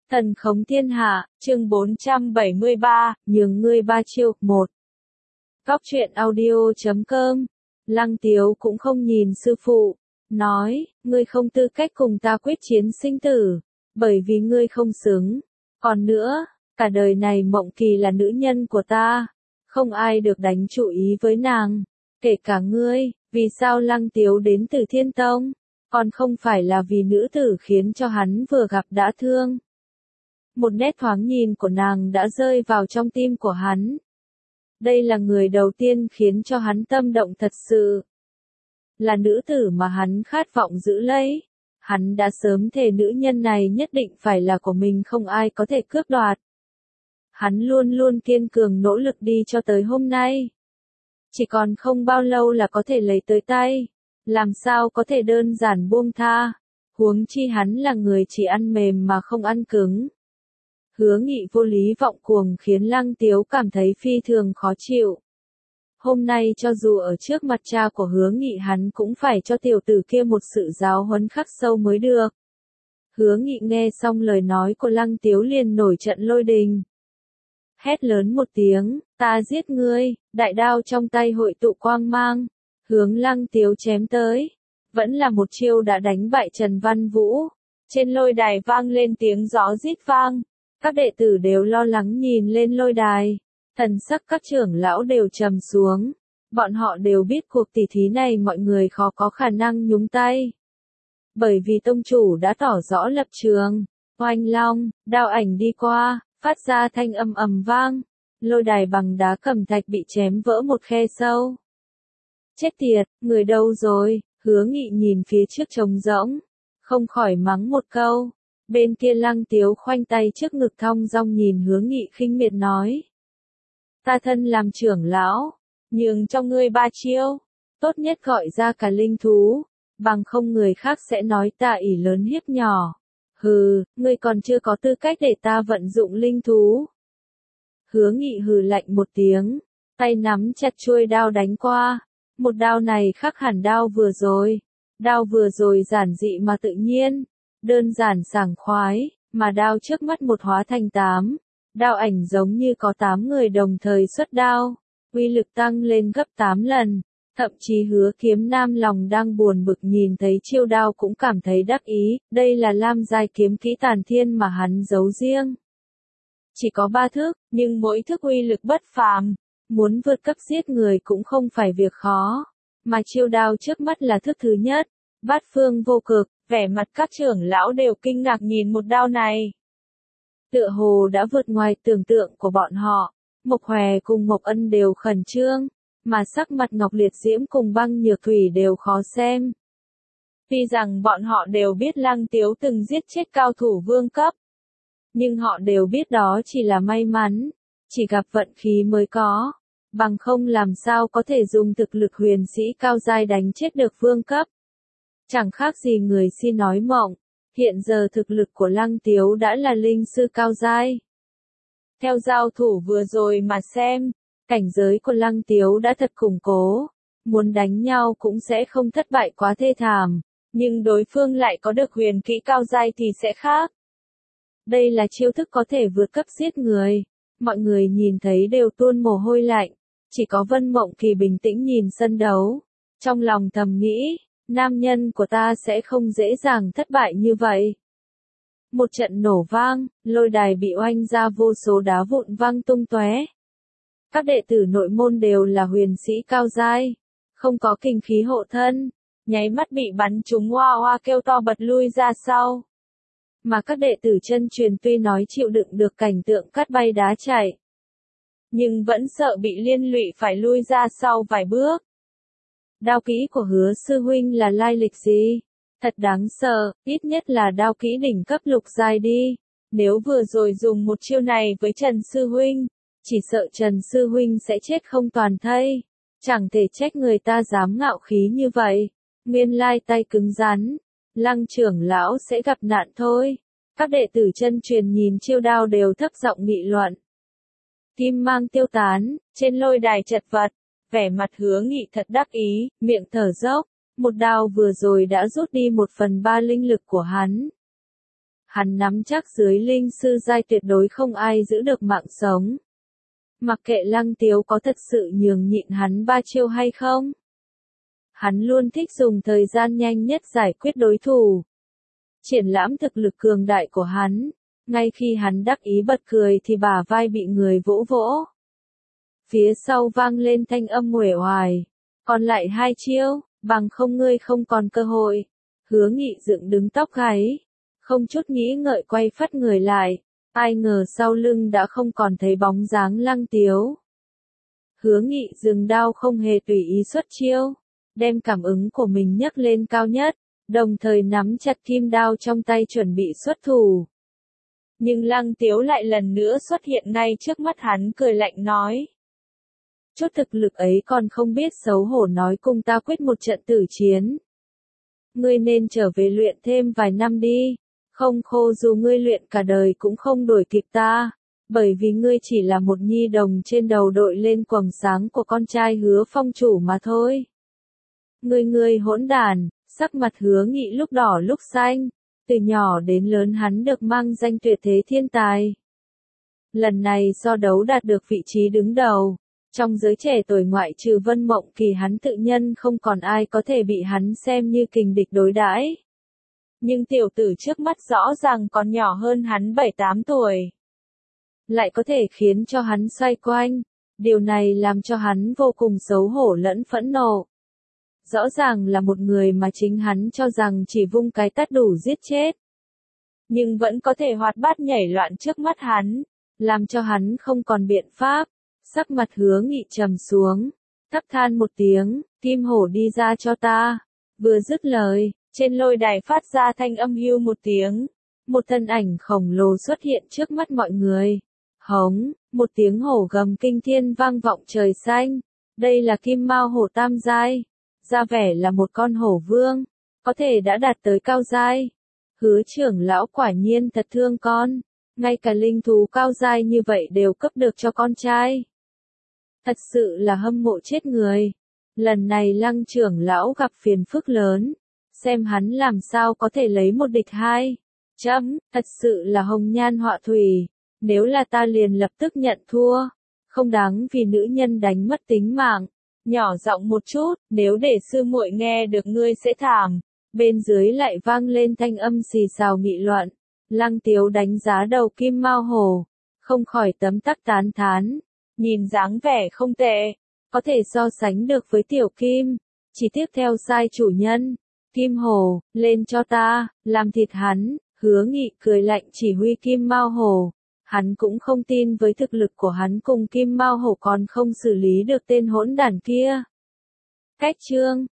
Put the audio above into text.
Thần khống thiên hạ, chương 473, nhường ngươi 3 chiêu, 1. Góc truyện audio.com. Lăng Tiếu cũng không nhìn sư phụ, nói, ngươi không tư cách cùng ta quyết chiến sinh tử, bởi vì ngươi không xứng. Còn nữa, cả đời này Mộng Kỳ là nữ nhân của ta, không ai được đánh chủ ý với nàng, kể cả ngươi. Vì sao Lăng Tiếu đến từ Thiên Tông, còn không phải là vì nữ tử khiến cho hắn vừa gặp đã thương. Một nét thoáng nhìn của nàng đã rơi vào trong tim của hắn. Đây là người đầu tiên khiến cho hắn tâm động thật sự. Là nữ tử mà hắn khát vọng giữ lấy. Hắn đã sớm thề nữ nhân này nhất định phải là của mình, không ai có thể cướp đoạt. Hắn luôn luôn kiên cường nỗ lực đi cho tới hôm nay. Chỉ còn không bao lâu là có thể lấy tới tay. Làm sao có thể đơn giản buông tha. Huống chi hắn là người chỉ ăn mềm mà không ăn cứng. Hứa Nghị vô lý vọng cuồng khiến Lăng Tiếu cảm thấy phi thường khó chịu. Hôm nay cho dù ở trước mặt cha của Hứa Nghị hắn cũng phải cho tiểu tử kia một sự giáo huấn khắc sâu mới được. Hứa Nghị nghe xong lời nói của Lăng Tiếu liền nổi trận lôi đình. Hét lớn một tiếng, ta giết ngươi, đại đao trong tay hội tụ quang mang, hướng Lăng Tiếu chém tới. Vẫn là một chiêu đã đánh bại Trần Văn Vũ. Trên lôi đài vang lên tiếng gió rít vang. Các đệ tử đều lo lắng nhìn lên lôi đài. Thần sắc các trưởng lão đều trầm xuống. Bọn họ đều biết cuộc tỷ thí này mọi người khó có khả năng nhúng tay. Bởi vì tông chủ đã tỏ rõ lập trường. Oanh long, đao ảnh đi qua, phát ra thanh âm ầm vang. Lôi đài bằng đá cẩm thạch bị chém vỡ một khe sâu. Chết tiệt, người đâu rồi? Hứa Nghị nhìn phía trước trống rỗng, không khỏi mắng một câu. Bên kia Lăng Tiếu khoanh tay trước ngực thong dong nhìn Hứa Nghị khinh miệt nói. Ta thân làm trưởng lão, nhường cho ngươi 3 chiêu, tốt nhất gọi ra cả linh thú, bằng không người khác sẽ nói ta ỷ lớn hiếp nhỏ. Hừ, ngươi còn chưa có tư cách để ta vận dụng linh thú. Hứa Nghị hừ lạnh một tiếng, tay nắm chặt chuôi đao đánh qua. Một đao này khác hẳn đao vừa rồi. Đao vừa rồi giản dị mà tự nhiên, đơn giản sảng khoái, mà đao trước mắt một hóa thành 8. Đao ảnh giống như có 8 người đồng thời xuất đao, uy lực tăng lên gấp 8 lần. Thậm chí Hứa Kiếm Nam lòng đang buồn bực nhìn thấy chiêu đao cũng cảm thấy đắc ý, đây là lam giai kiếm kỹ tàn thiên mà hắn giấu riêng. Chỉ có 3 thức, nhưng mỗi thức uy lực bất phàm. Muốn vượt cấp giết người cũng không phải việc khó, mà chiêu đao trước mắt là thức thứ nhất. Bát phương vô cực, vẻ mặt các trưởng lão đều kinh ngạc nhìn một đao này. Tựa hồ đã vượt ngoài tưởng tượng của bọn họ. Mộc Hòe cùng Mộc Ân đều khẩn trương, mà sắc mặt Ngọc Liệt Diễm cùng Băng Nhược Thủy đều khó xem. Tuy rằng bọn họ đều biết Lăng Tiếu từng giết chết cao thủ vương cấp, nhưng họ đều biết đó chỉ là may mắn, chỉ gặp vận khí mới có. Bằng không làm sao có thể dùng thực lực huyền sĩ cao giai đánh chết được vương cấp. Chẳng khác gì người si nói mộng. Hiện giờ thực lực của Lăng Tiếu đã là linh sư cao giai. Theo giao thủ vừa rồi mà xem, cảnh giới của Lăng Tiếu đã thật củng cố. Muốn đánh nhau cũng sẽ không thất bại quá thê thảm. Nhưng đối phương lại có được huyền kỹ cao giai thì sẽ khác. Đây là chiêu thức có thể vượt cấp giết người. Mọi người nhìn thấy đều tuôn mồ hôi lạnh. Chỉ có Vân Mộng Kỳ bình tĩnh nhìn sân đấu. Trong lòng thầm nghĩ, nam nhân của ta sẽ không dễ dàng thất bại như vậy. Một trận nổ vang, lôi đài bị oanh ra vô số đá vụn văng tung tóe. Các đệ tử nội môn đều là huyền sĩ cao giai, không có kinh khí hộ thân, nháy mắt bị bắn trúng hoa hoa kêu to bật lui ra sau. Mà các đệ tử chân truyền tuy nói chịu đựng được cảnh tượng cắt bay đá chạy, nhưng vẫn sợ bị liên lụy phải lui ra sau vài bước. Đao kỹ của Hứa sư huynh là lai lịch gì? Thật đáng sợ, ít nhất là đao kỹ đỉnh cấp lục giai đi. Nếu vừa rồi dùng một chiêu này với Trần sư huynh, chỉ sợ Trần sư huynh sẽ chết không toàn thây. Chẳng thể trách người ta dám ngạo khí như vậy. Nguyên lai tay cứng rắn, Lăng trưởng lão sẽ gặp nạn thôi. Các đệ tử chân truyền nhìn chiêu đao đều thấp giọng nghị luận. Kim mang tiêu tán, trên lôi đài chật vật, vẻ mặt Hứa Nghị thật đắc ý, miệng thở dốc, một đao vừa rồi đã rút đi 1/3 linh lực của hắn. Hắn nắm chắc dưới linh sư giai tuyệt đối không ai giữ được mạng sống. Mặc kệ Lăng Tiếu có thật sự nhường nhịn hắn 3 chiêu hay không. Hắn luôn thích dùng thời gian nhanh nhất giải quyết đối thủ. Triển lãm thực lực cường đại của hắn. Ngay khi hắn đắc ý bật cười thì bả vai bị người vỗ vỗ. Phía sau vang lên thanh âm uể oải. Còn lại 2 chiêu, bằng không ngươi không còn cơ hội. Hứa Nghị dựng đứng tóc gáy. Không chút nghĩ ngợi quay phắt người lại. Ai ngờ sau lưng đã không còn thấy bóng dáng Lăng Tiếu. Hứa Nghị dừng đao không hề tùy ý xuất chiêu. Đem cảm ứng của mình nhấc lên cao nhất. Đồng thời nắm chặt kim đao trong tay chuẩn bị xuất thủ. Nhưng Lăng Tiếu lại lần nữa xuất hiện ngay trước mắt hắn cười lạnh nói. Chút thực lực ấy còn không biết xấu hổ nói cùng ta quyết một trận tử chiến. Ngươi nên trở về luyện thêm vài năm đi. Không khô dù ngươi luyện cả đời cũng không đuổi kịp ta. Bởi vì ngươi chỉ là một nhi đồng trên đầu đội lên quầng sáng của con trai Hứa Phong chủ mà thôi. Ngươi hỗn đản, sắc mặt Hứa Nghị lúc đỏ lúc xanh. Từ nhỏ đến lớn hắn được mang danh tuyệt thế thiên tài. Lần này so đấu đạt được vị trí đứng đầu. Trong giới trẻ tuổi ngoại trừ Vân Mộng Kỳ hắn tự nhân không còn ai có thể bị hắn xem như kình địch đối đãi. Nhưng tiểu tử trước mắt rõ ràng còn nhỏ hơn hắn 7-8 tuổi. Lại có thể khiến cho hắn xoay quanh. Điều này làm cho hắn vô cùng xấu hổ lẫn phẫn nộ. Rõ ràng là một người mà chính hắn cho rằng chỉ vung cái tát đủ giết chết. Nhưng vẫn có thể hoạt bát nhảy loạn trước mắt hắn. Làm cho hắn không còn biện pháp. Sắc mặt Hứa Nghị trầm xuống. Thấp than một tiếng, Kim Hổ đi ra cho ta. Vừa dứt lời, trên lôi đài phát ra thanh âm hưu một tiếng. Một thân ảnh khổng lồ xuất hiện trước mắt mọi người. Hống, một tiếng hổ gầm kinh thiên vang vọng trời xanh. Đây là Kim Mao hổ tam giai. Ra vẻ là một con hổ vương. Có thể đã đạt tới cao giai. Hứa trưởng lão quả nhiên thật thương con. Ngay cả linh thú cao giai như vậy đều cấp được cho con trai. Thật sự là hâm mộ chết người. Lần này Lăng trưởng lão gặp phiền phức lớn. Xem hắn làm sao có thể lấy một địch hai. Thật sự là hồng nhan họa thủy. Nếu là ta liền lập tức nhận thua. Không đáng vì nữ nhân đánh mất tính mạng. Nhỏ giọng một chút, nếu để sư muội nghe được ngươi sẽ thảm. Bên dưới lại vang lên thanh âm xì xào nghị luận. Lăng Tiếu đánh giá đầu Kim Mao Hổ. Không khỏi tấm tắc tán thán. Nhìn dáng vẻ không tệ. Có thể so sánh được với Tiểu Kim. Chỉ tiếp theo sai chủ nhân. Kim Hổ, lên cho ta, làm thịt hắn. Hứa Nghị cười lạnh chỉ huy Kim Mao Hổ. Hắn cũng không tin với thực lực của hắn cùng Kim Mao Hổ còn không xử lý được tên hỗn đản kia. Cách chương